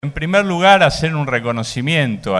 En primer lugar, hacer un reconocimiento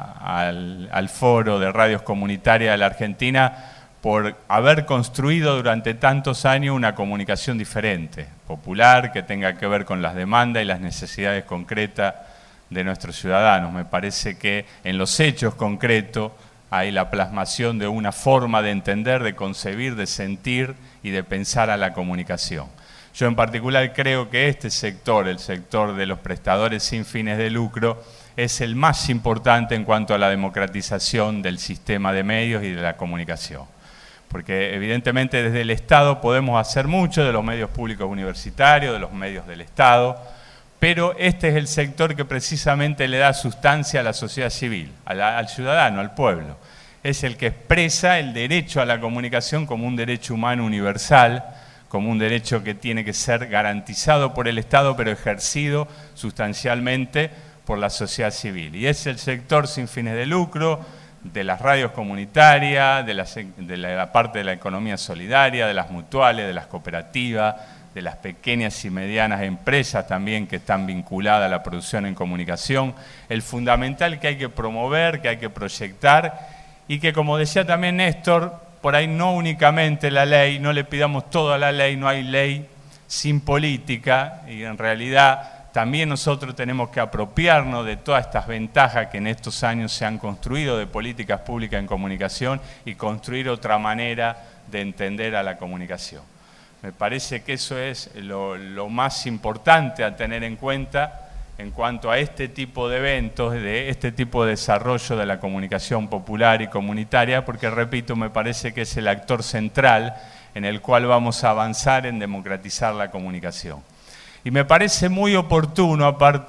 al Foro de Radios Comunitarias de la Argentina por haber construido durante tantos años una comunicación diferente, popular, que tenga que ver con las demandas y las necesidades concretas de nuestros ciudadanos. Me parece que en los hechos concretos hay la plasmación de una forma de entender, de concebir, de sentir y de pensar a la comunicación. Yo en particular creo que este sector, el sector de los prestadores sin fines de lucro, es el más importante en cuanto a la democratización del sistema de medios y de la comunicación. Porque evidentemente desde el Estado podemos hacer mucho, de los medios públicos universitarios, de los medios del Estado, pero este es el sector que precisamente le da sustancia a la sociedad civil, al ciudadano, al pueblo. Es el que expresa el derecho a la comunicación como un derecho humano universal, como un derecho que tiene que ser garantizado por el Estado, pero ejercido sustancialmente por la sociedad civil. Y es el sector sin fines de lucro, de las radios comunitarias, de la parte de la economía solidaria, de las mutuales, de las cooperativas, de las pequeñas y medianas empresas también que están vinculadas a la producción en comunicación, el fundamental que hay que promover, que hay que proyectar y que, como decía también Néstor, por ahí no únicamente la ley, no le pidamos todo a la ley, no hay ley sin política y en realidad también nosotros tenemos que apropiarnos de todas estas ventajas que en estos años se han construido de políticas públicas en comunicación y construir otra manera de entender a la comunicación. Me parece que eso es lo más importante a tener en cuenta en cuanto a este tipo de eventos, de este tipo de desarrollo de la comunicación popular y comunitaria, porque, repito, me parece que es el actor central en el cual vamos a avanzar en democratizar la comunicación. Y me parece muy oportuno,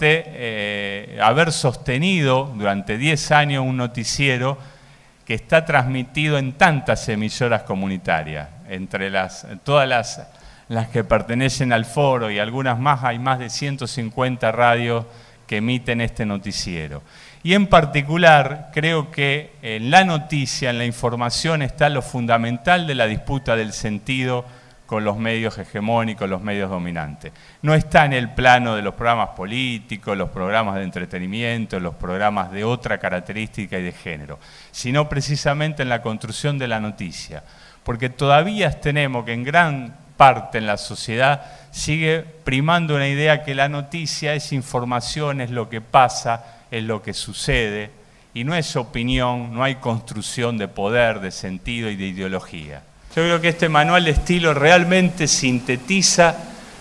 aparte, haber sostenido durante 10 años un noticiero que está transmitido en tantas emisoras comunitarias, entre todas las que pertenecen al foro y algunas más, hay más de 150 radios que emiten este noticiero. Y en particular, creo que en la noticia, en la información, está lo fundamental de la disputa del sentido con los medios hegemónicos, los medios dominantes. No está en el plano de los programas políticos, los programas de entretenimiento, los programas de otra característica y de género, sino precisamente en la construcción de la noticia. Porque todavía tenemos que en gran parte en la sociedad sigue primando una idea que la noticia es información, es lo que pasa, es lo que sucede, y no es opinión, no hay construcción de poder, de sentido y de ideología. Yo creo que este manual de estilo realmente sintetiza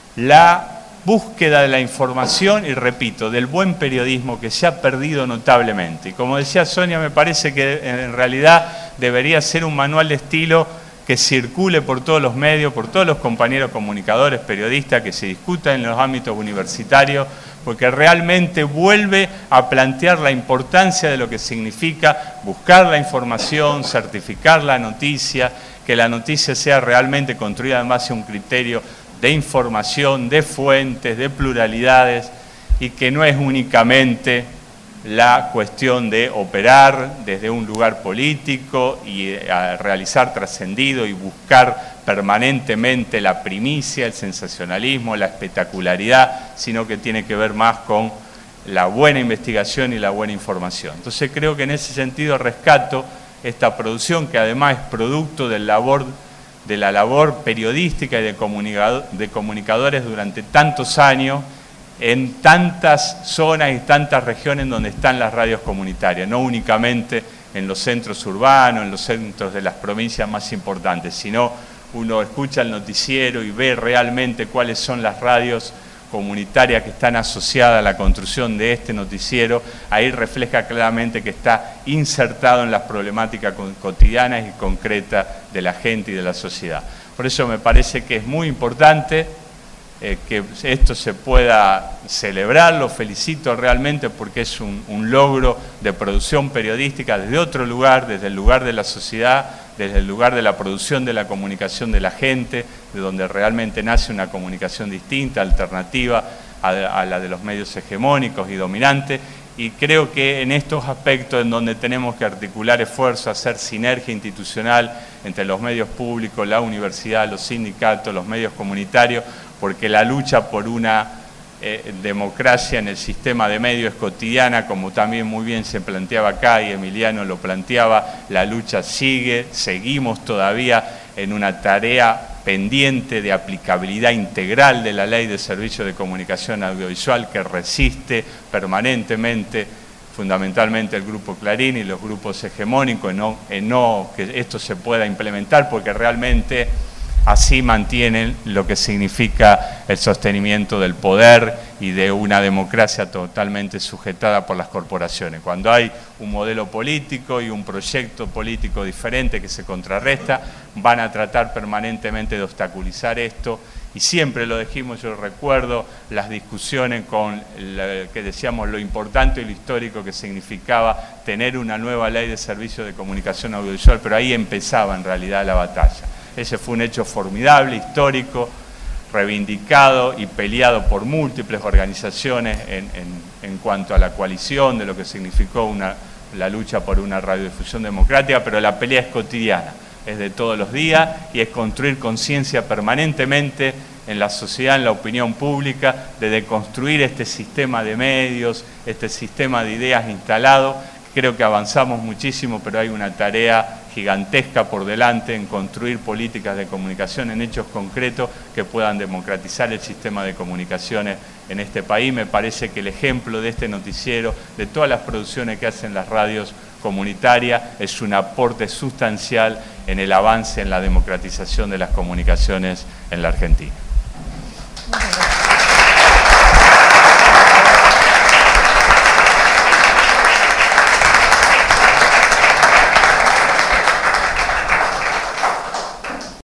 la búsqueda de la información y, repito, del buen periodismo que se ha perdido notablemente. Y como decía Sonia, me parece que en realidad debería ser un manual de estilo que circule por todos los medios, por todos los compañeros comunicadores, periodistas, que se discuta en los ámbitos universitarios, porque realmente vuelve a plantear la importancia de lo que significa buscar la información, certificar la noticia, que la noticia sea realmente construida en base a un criterio de información, de fuentes, de pluralidades, y que no es únicamente la cuestión de operar desde un lugar político y realizar trascendido y buscar permanentemente la primicia, el sensacionalismo, la espectacularidad, sino que tiene que ver más con la buena investigación y la buena información. Entonces creo que en ese sentido rescato esta producción, que además es producto de la labor periodística y de comunicadores durante tantos años, en tantas zonas y tantas regiones donde están las radios comunitarias, no únicamente en los centros urbanos, en los centros de las provincias más importantes, sino uno escucha el noticiero y ve realmente cuáles son las radios comunitarias que están asociadas a la construcción de este noticiero. Ahí refleja claramente que está insertado en las problemáticas cotidianas y concretas de la gente y de la sociedad. Por eso me parece que es muy importante que esto se pueda celebrar. Lo felicito realmente porque es un logro de producción periodística desde otro lugar, desde el lugar de la sociedad, desde el lugar de la producción de la comunicación de la gente, de donde realmente nace una comunicación distinta, alternativa a la de los medios hegemónicos y dominantes. Y creo que en estos aspectos en donde tenemos que articular esfuerzos, hacer sinergia institucional entre los medios públicos, la universidad, los sindicatos, los medios comunitarios, porque la lucha por una democracia en el sistema de medios cotidiana, como también muy bien se planteaba acá y Emiliano lo planteaba, la lucha sigue, seguimos todavía en una tarea pendiente de aplicabilidad integral de la Ley de Servicios de Comunicación Audiovisual que resiste permanentemente, fundamentalmente el Grupo Clarín y los grupos hegemónicos, en no que esto se pueda implementar, porque realmente así mantienen lo que significa el sostenimiento del poder y de una democracia totalmente sujetada por las corporaciones. Cuando hay un modelo político y un proyecto político diferente que se contrarresta, van a tratar permanentemente de obstaculizar esto. Y siempre lo dijimos, yo recuerdo las discusiones con que decíamos lo importante y lo histórico que significaba tener una nueva ley de servicios de comunicación audiovisual, pero ahí empezaba en realidad la batalla. Ese fue un hecho formidable, histórico, reivindicado y peleado por múltiples organizaciones en cuanto a la coalición de lo que significó la lucha por una radiodifusión democrática, pero la pelea es cotidiana, es de todos los días y es construir conciencia permanentemente en la sociedad, en la opinión pública, de deconstruir este sistema de medios, este sistema de ideas instalado. Creo que avanzamos muchísimo, pero hay una tarea gigantesca por delante en construir políticas de comunicación en hechos concretos que puedan democratizar el sistema de comunicaciones en este país. Me parece que el ejemplo de este noticiero, de todas las producciones que hacen las radios comunitarias, es un aporte sustancial en el avance en la democratización de las comunicaciones en la Argentina.